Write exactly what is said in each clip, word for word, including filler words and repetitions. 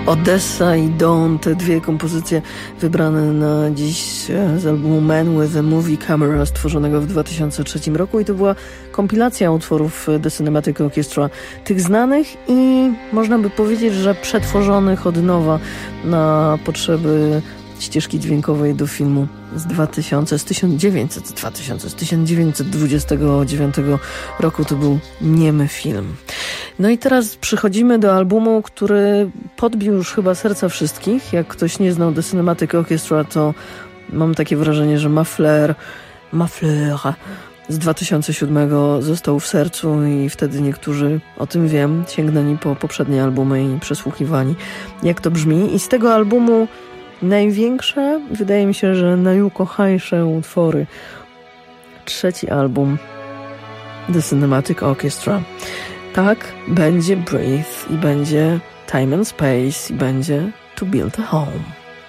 Odessa i Dawn, te dwie kompozycje wybrane na dziś z albumu Man with a Movie Camera stworzonego w dwa tysiące trzecim roku i to była kompilacja utworów The Cinematic Orchestra, tych znanych i można by powiedzieć, że przetworzonych od nowa na potrzeby ścieżki dźwiękowej do filmu z dwa tysiące, z tysiąc dziewięćset, z dwa tysiące, z tysiąc dziewięćset dwudziestego dziewiątego roku. To był niemy film. No i teraz przychodzimy do albumu, który podbił już chyba serca wszystkich. Jak ktoś nie znał The Cinematic Orchestra, to mam takie wrażenie, że Ma Fleur, Ma Fleur z dwa tysiące siódmego został w sercu i wtedy niektórzy, o tym wiem, sięgnęli po poprzednie albumy i przesłuchiwali, jak to brzmi. I z tego albumu największe, wydaje mi się, że najukochańsze utwory. Trzeci album The Cinematic Orchestra. Tak, będzie Breathe i będzie Time and Space i będzie To Build a Home.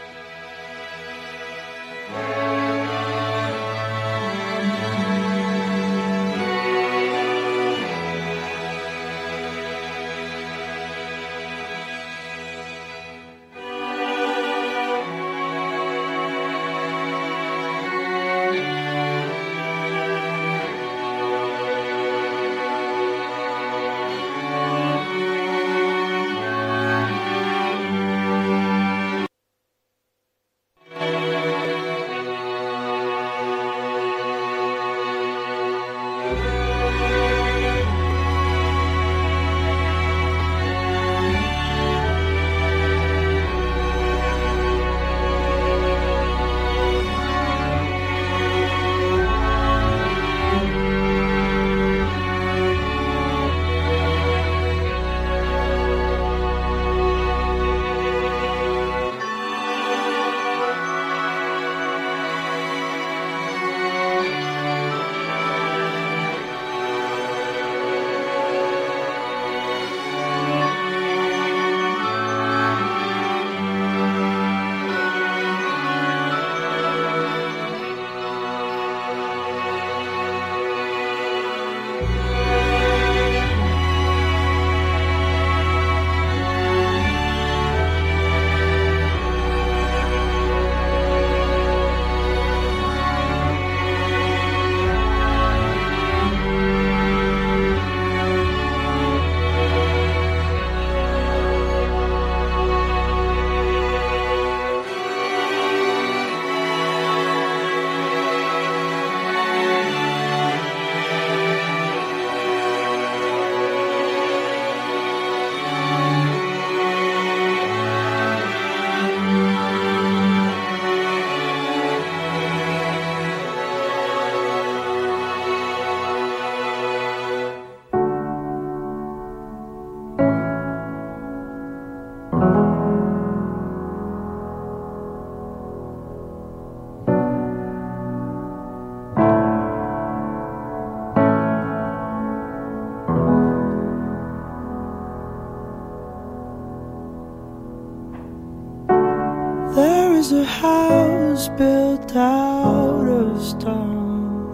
is a house built out of stone,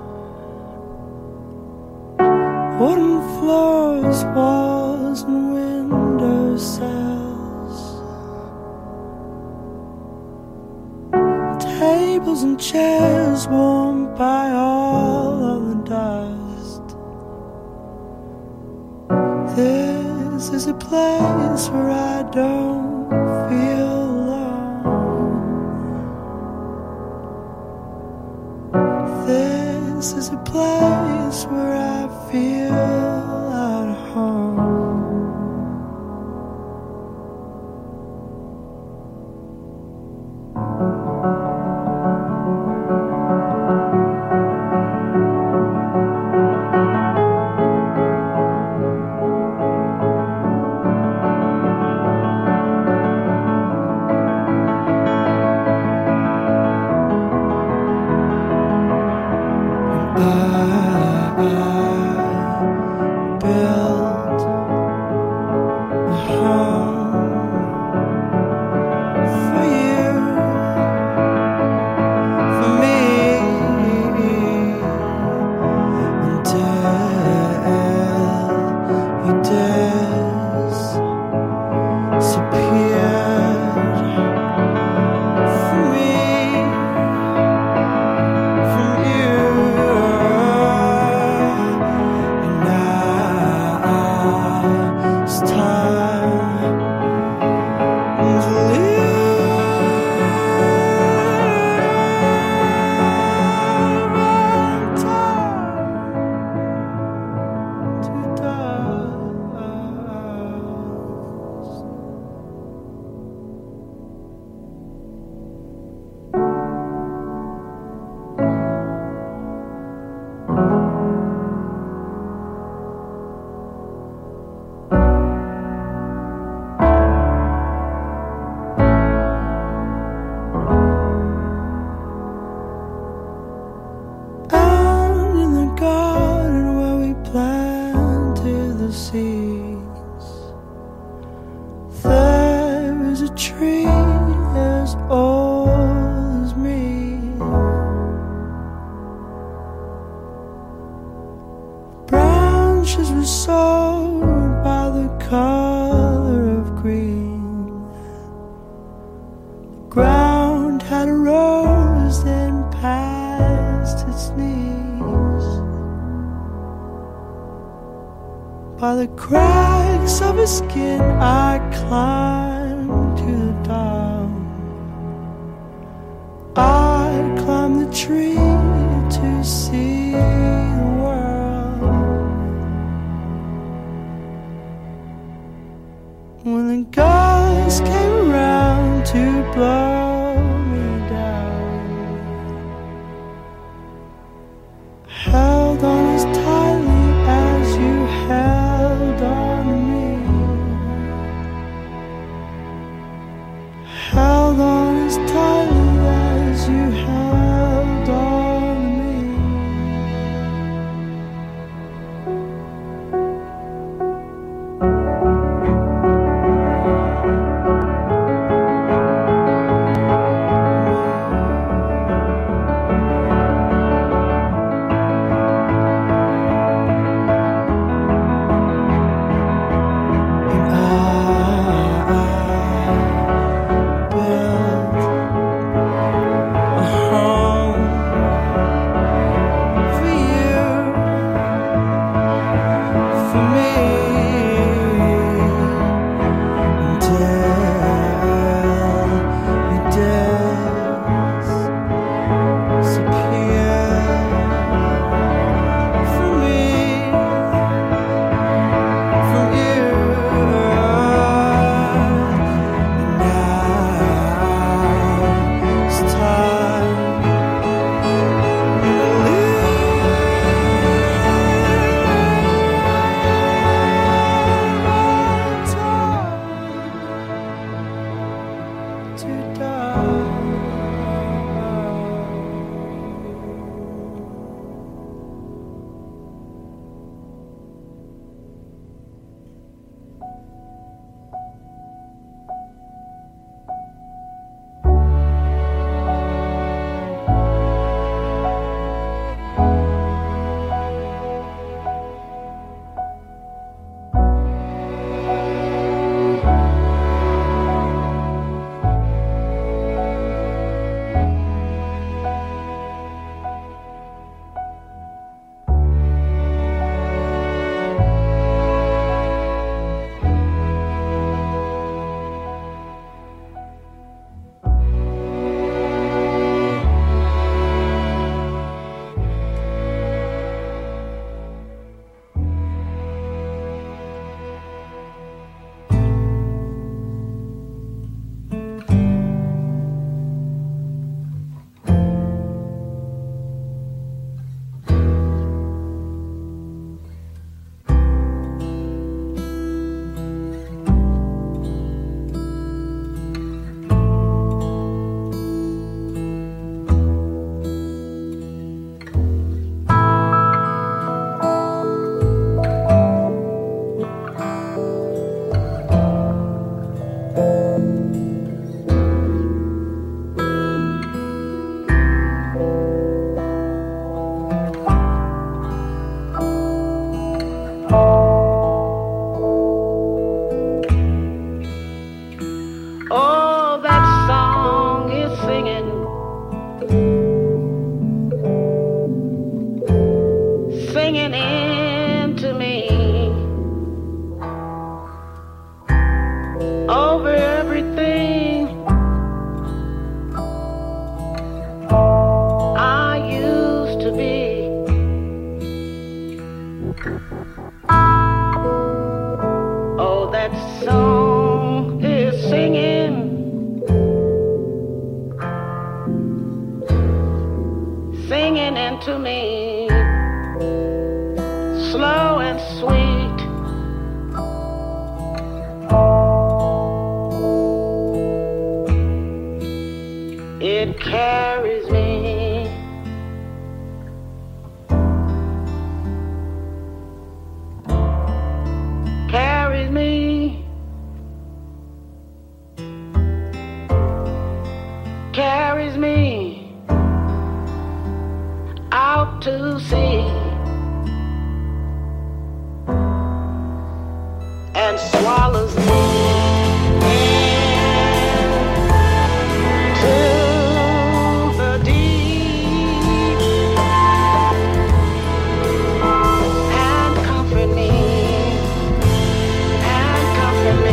wooden floors, walls and window sills, tables and chairs warmed by all of the dust. This is a place where I don't feel alone. This is a place where I feel at home. I There's a tree as old as me. Branches were sold by the color of green. The ground had a rose then past its knees. By the cracks of his skin I climbed to the top. I climbed the tree to see the world. When the gust came around to blow me down, I held on as tightly as you held on to me. Held on as tightly as you held on to me. swallows me into the deep and comfort me and comfort me.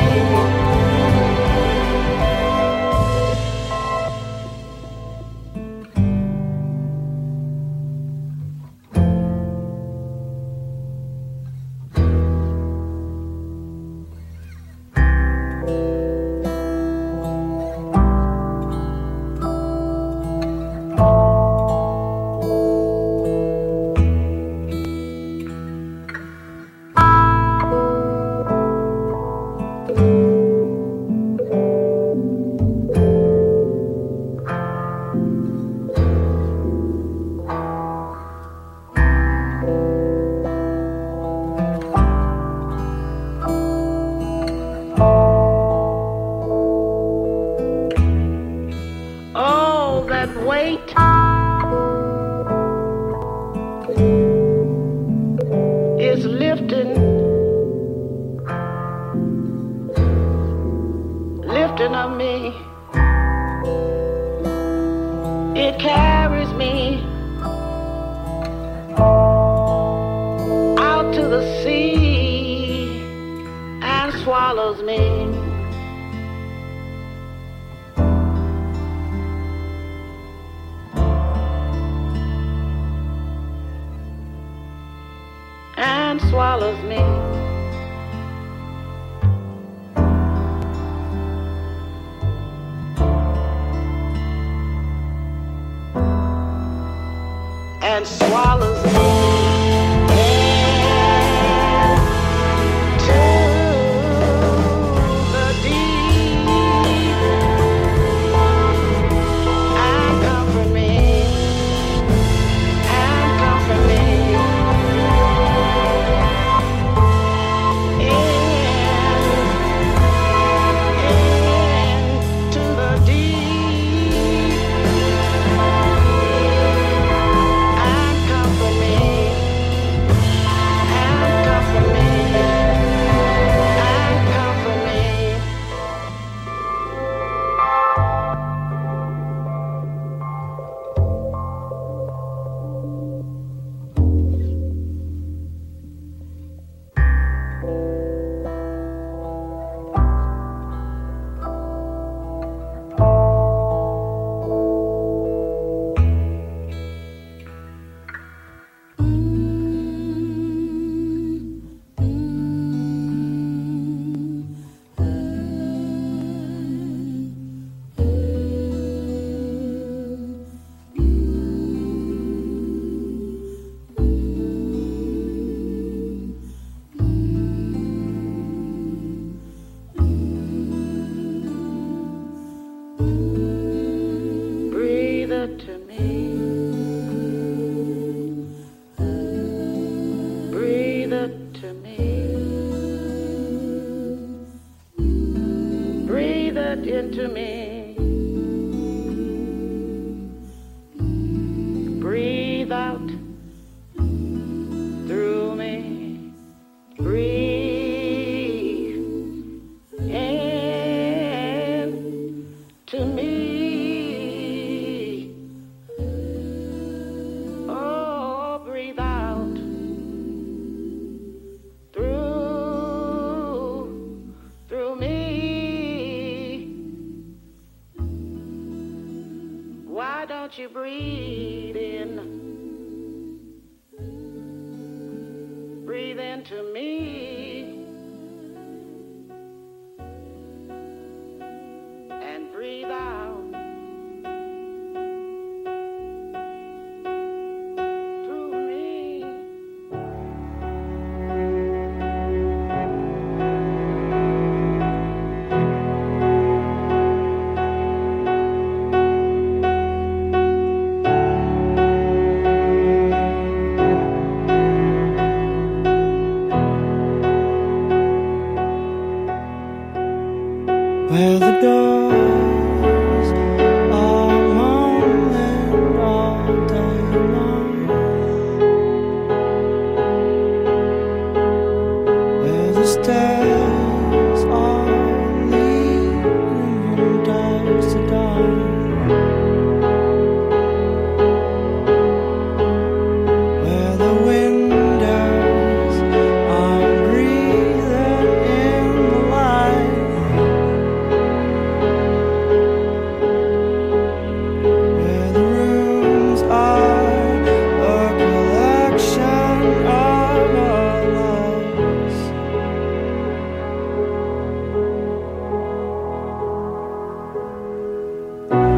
Weight is lifting, lifting of me. It carries me out to the sea and swallows me. And swallows me. And swallows me. Into me, breathe out through me, breathe in to me, oh, breathe out through, through me. Why don't you breathe in, breathe into me, and breathe out through me. Where the doors are moaning all day long, where the stairs Thank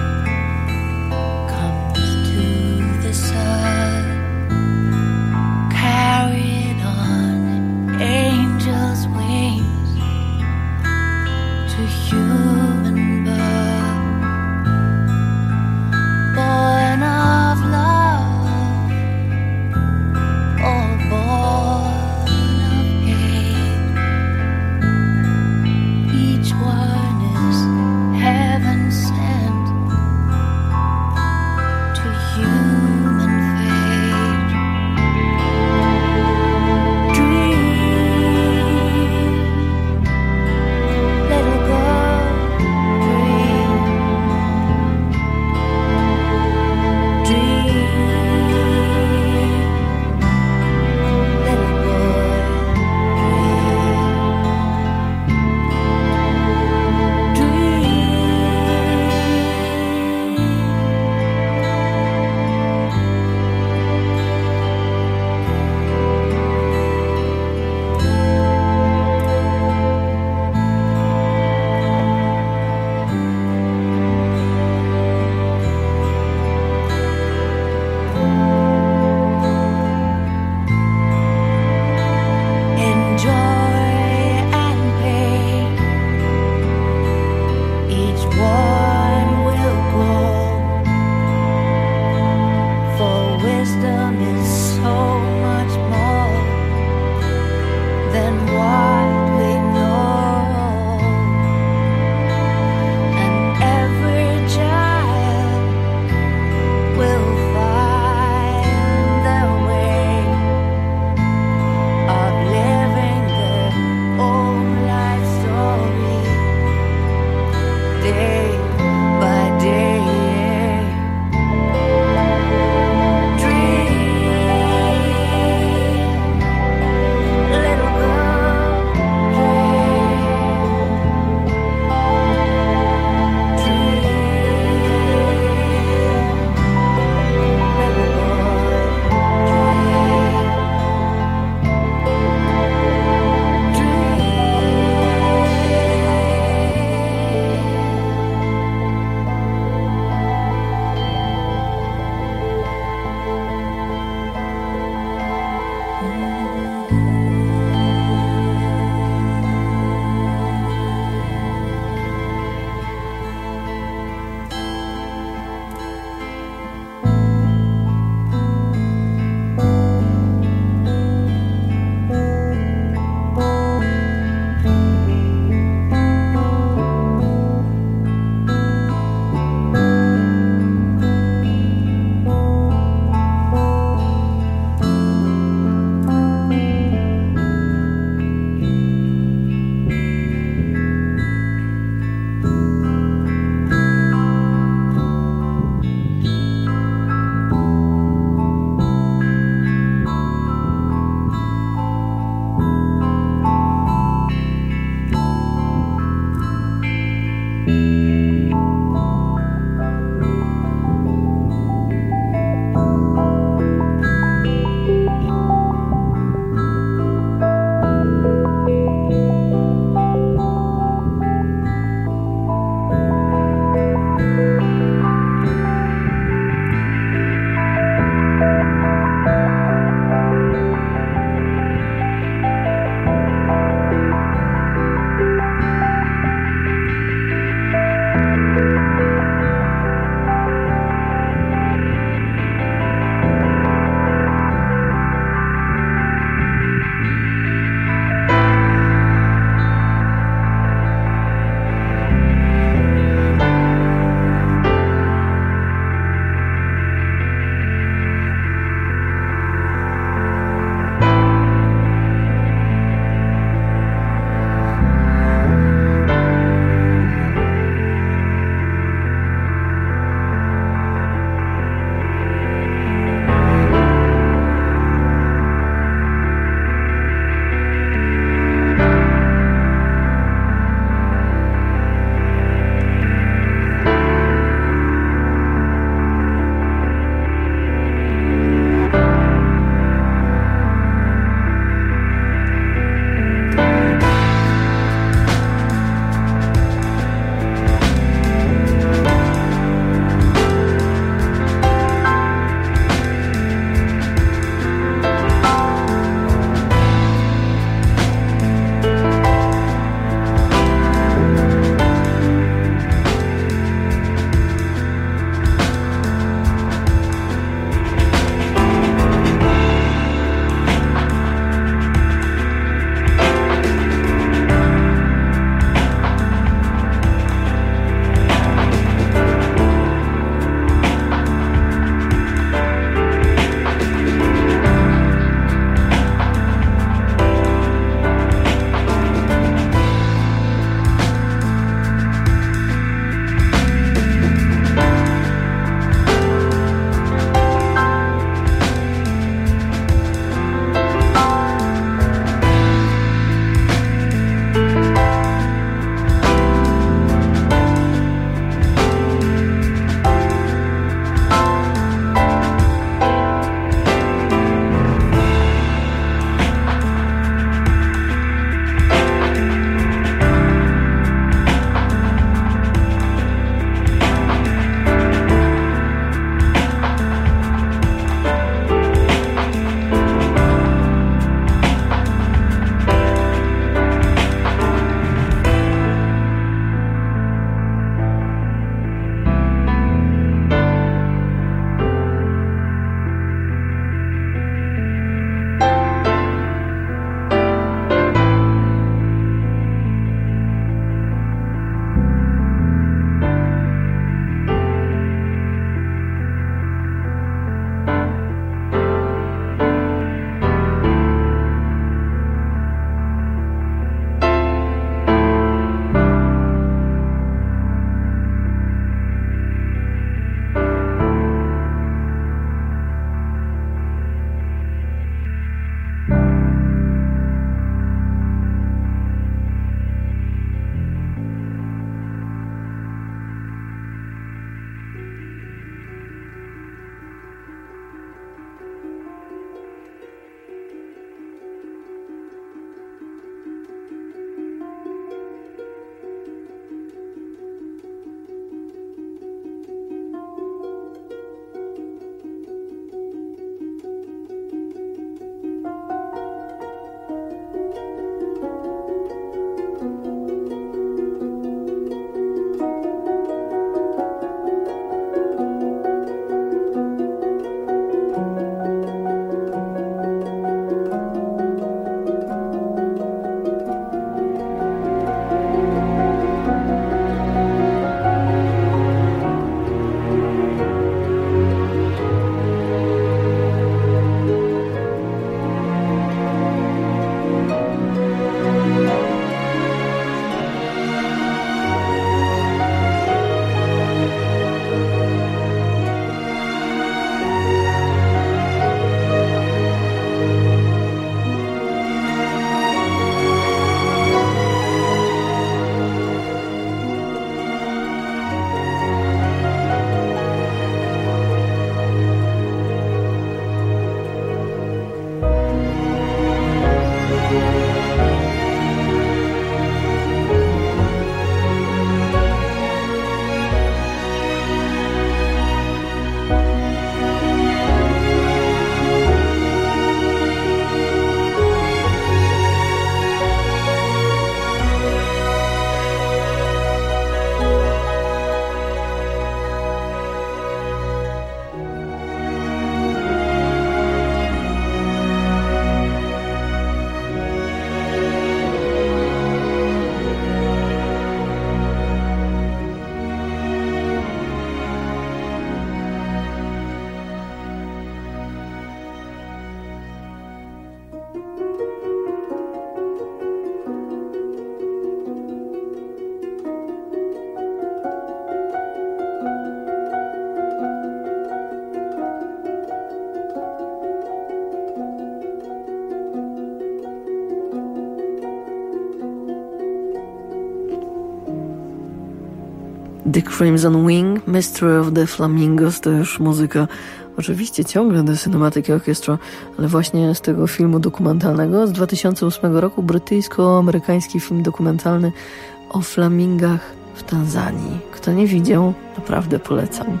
The Crimson Wing, Mystery of the Flamingos to już muzyka oczywiście ciągle The Cinematic Orchestra, ale właśnie z tego filmu dokumentalnego z dwa tysiące ósmego roku, brytyjsko-amerykański film dokumentalny o flamingach w Tanzanii. Kto nie widział, naprawdę polecam.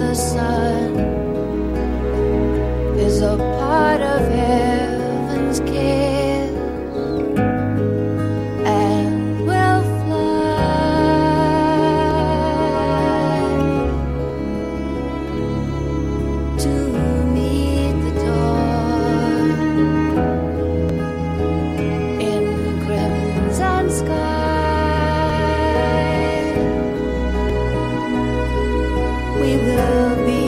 the sun is a part of heaven's kiss, and we'll fly to meet the dawn in crimson sky. We will be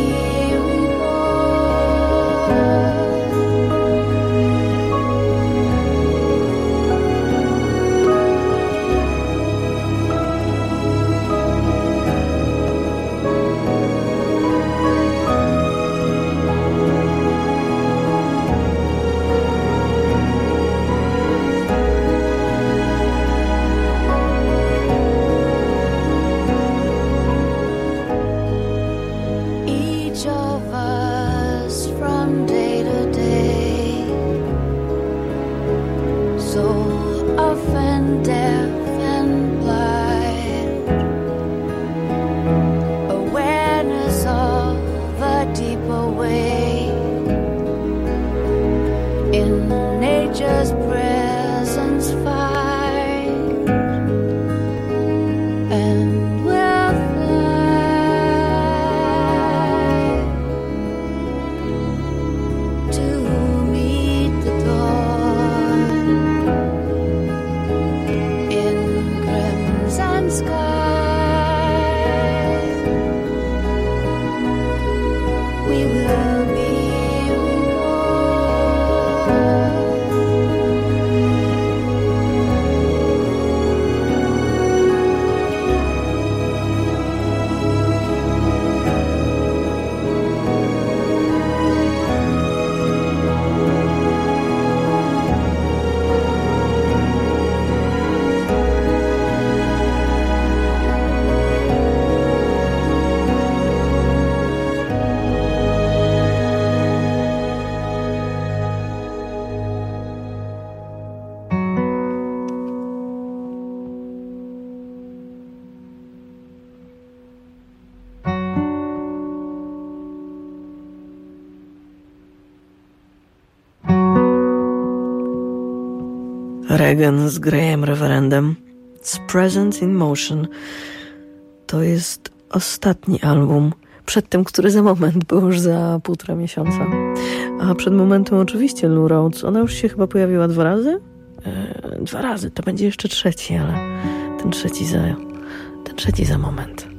each of us from day to day, so often deaf and blind, awareness of a deeper way in nature's presence find, and we'll fly to meet the dawn in crimson sky. We will be Reagan z Grayem Reverendem. It's Present in Motion. To jest ostatni album. Przed tym, który za moment był już za półtora miesiąca. A przed momentem oczywiście Lou Rawls. Ona już się chyba pojawiła dwa razy? Eee, dwa razy. To będzie jeszcze trzeci, ale ten trzeci za, ten trzeci za moment.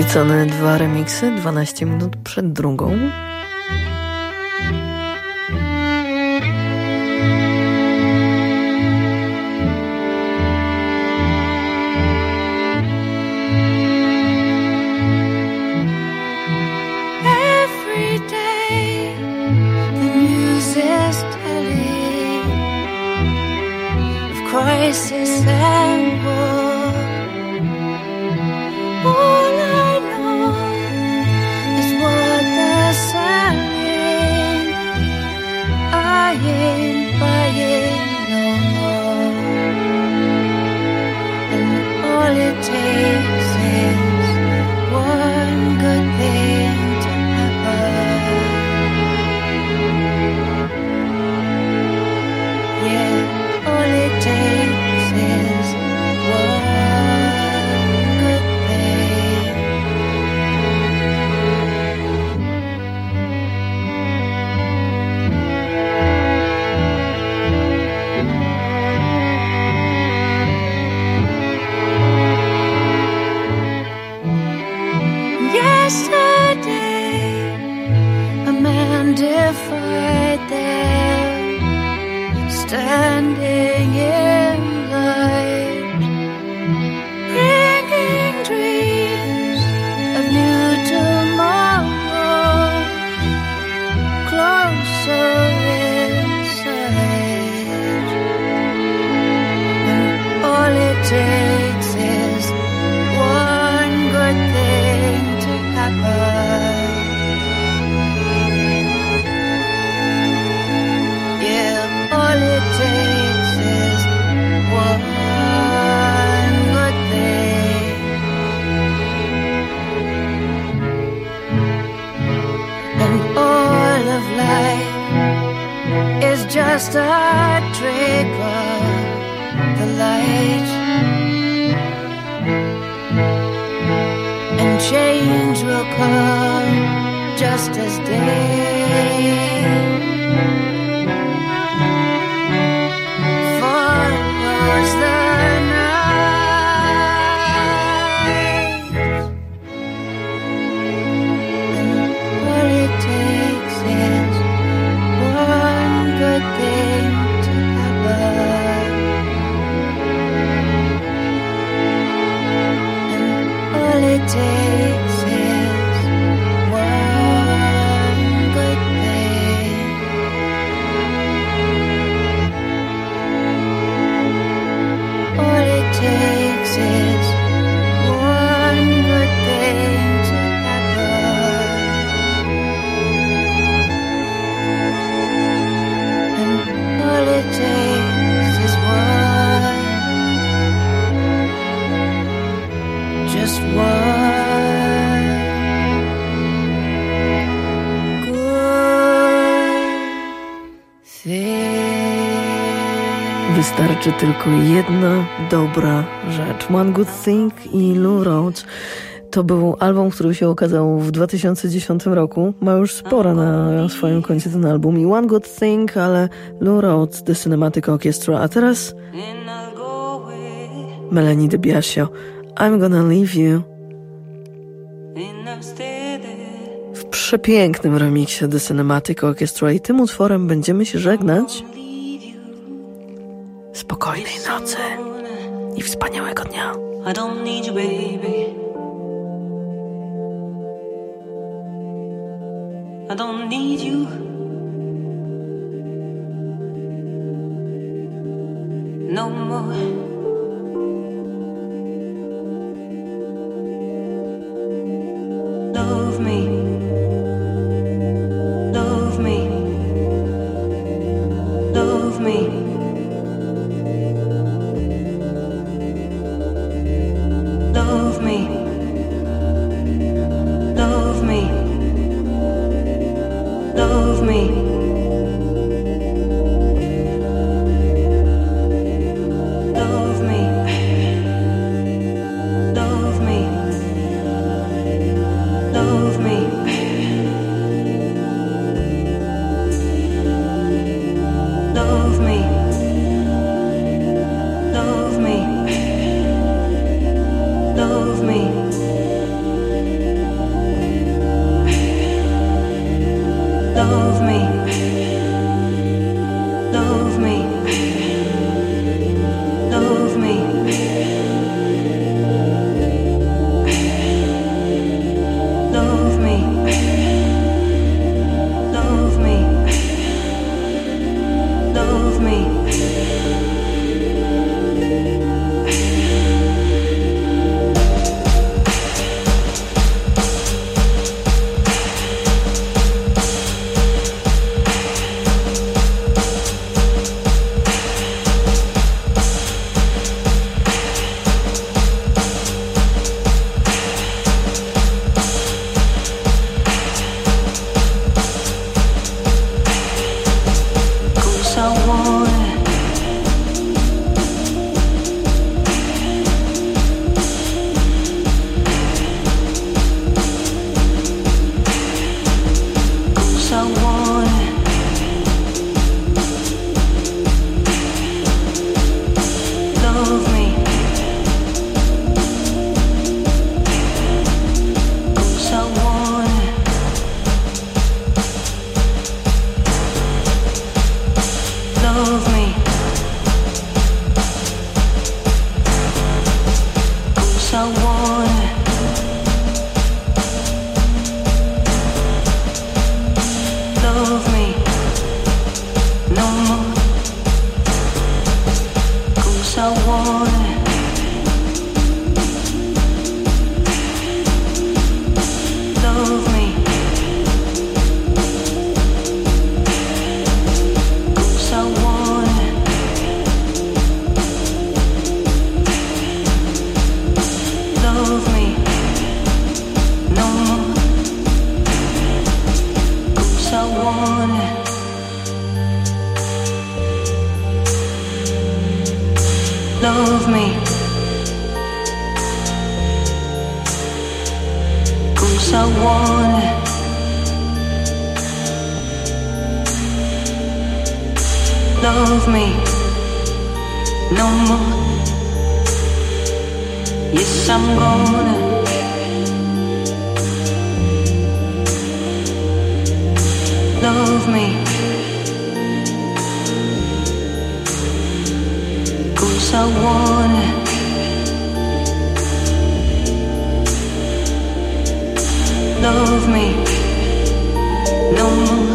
Wrzucone dwa remiksy, dwanaście minut przed drugą. Crisis and war. All I know is what they're selling. I ain't buying no more. And all it takes is one good thing to happen. Yeah, all it takes is one good thing. Yesterday, a man defied them, standing in light, bringing dreams of new tomorrow closer in sight. And all it takes is one good thing to happen. Yeah, all it takes is one good thing. And all of life is just a trick of the light. And change will come just as day follows the night. And all it takes is one good thing to happen. And all it takes is one good thing. All it takes is one good thing to happen. And all it takes is one, just one good thing. Wystarczy tylko jedna dobra rzecz. One Good Thing i Lou Rawls. To był album, który się okazał w dwa tysiące dziesiątym roku. Ma już sporo na swoim koncie ten album. I One Good Thing, ale Lou Rawls, The Cinematic Orchestra. A teraz Melanie DiBiasio, I'm Gonna Leave You. W przepięknym remiksie The Cinematic Orchestra. I tym utworem będziemy się żegnać. Spokojnej nocy i wspaniałego dnia. I don't need you, baby. I don't need you. No more. Love me. Love me. Love me. Love me, love me, love me, love love me. 'Cause I want it. Love me no more. 'Cause I want it. Love me. 'Cause I want it. Love me no more. 'Cause I want it. Love me. 'Cause I want it. Love me no more. Yes, I'm gonna love me. 'Cause I want it. Love me no more.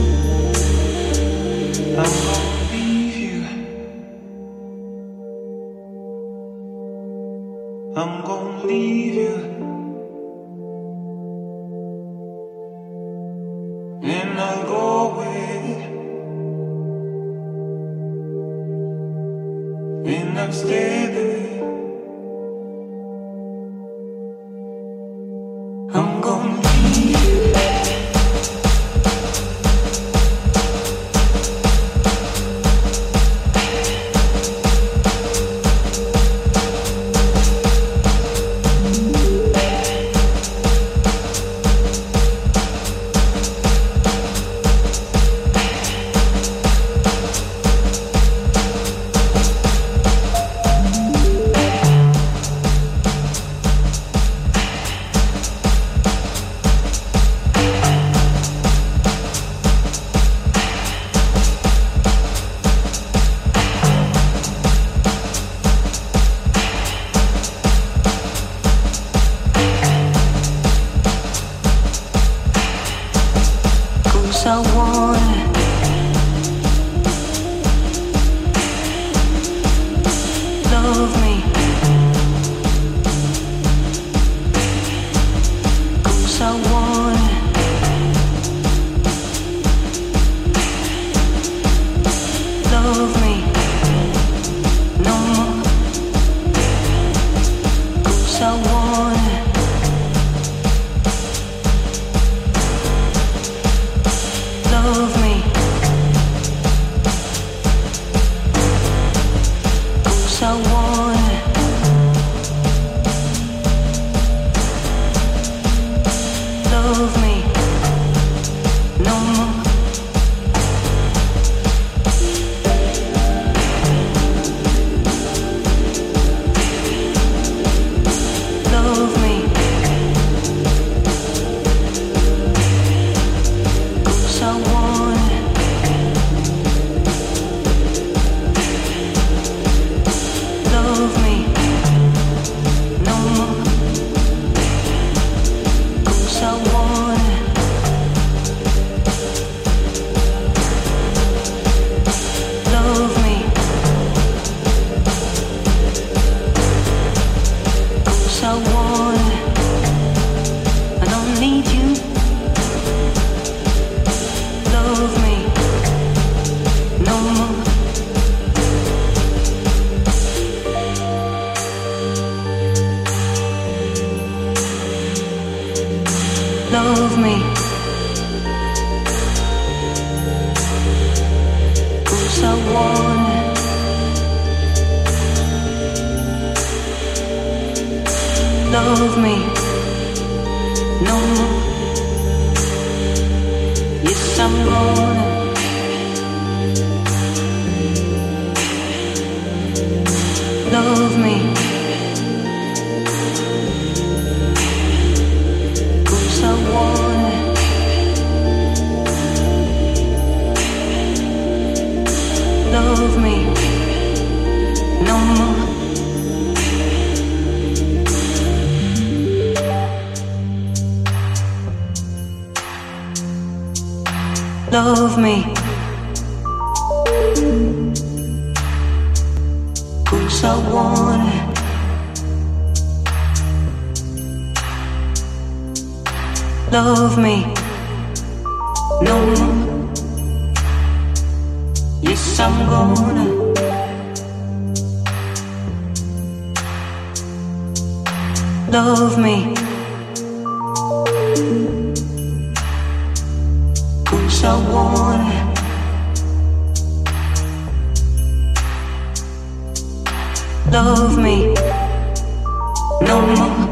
I'm gonna leave you. I'm gonna leave you. And I'll go away. And I'll stay there. I'm gonna leave you. I want it. Love me. 'Cause I want it. Love me no more. 'Cause I want it. Love me. 'Cause I want it. Love me no more. Love me. 'Cause I want it. Love me no more. 'Cause I want it. Love me. 'Cause I want it. I don't need you. Love me no more. Love me. 'Cause I want it. Love me no more. Yes, I'm gonna love me. 'Cause I want it. Love love me no more. Love me, 'cause I want it. Love me no more. Yes, I'm gonna love me, 'cause I want it. Love me no more.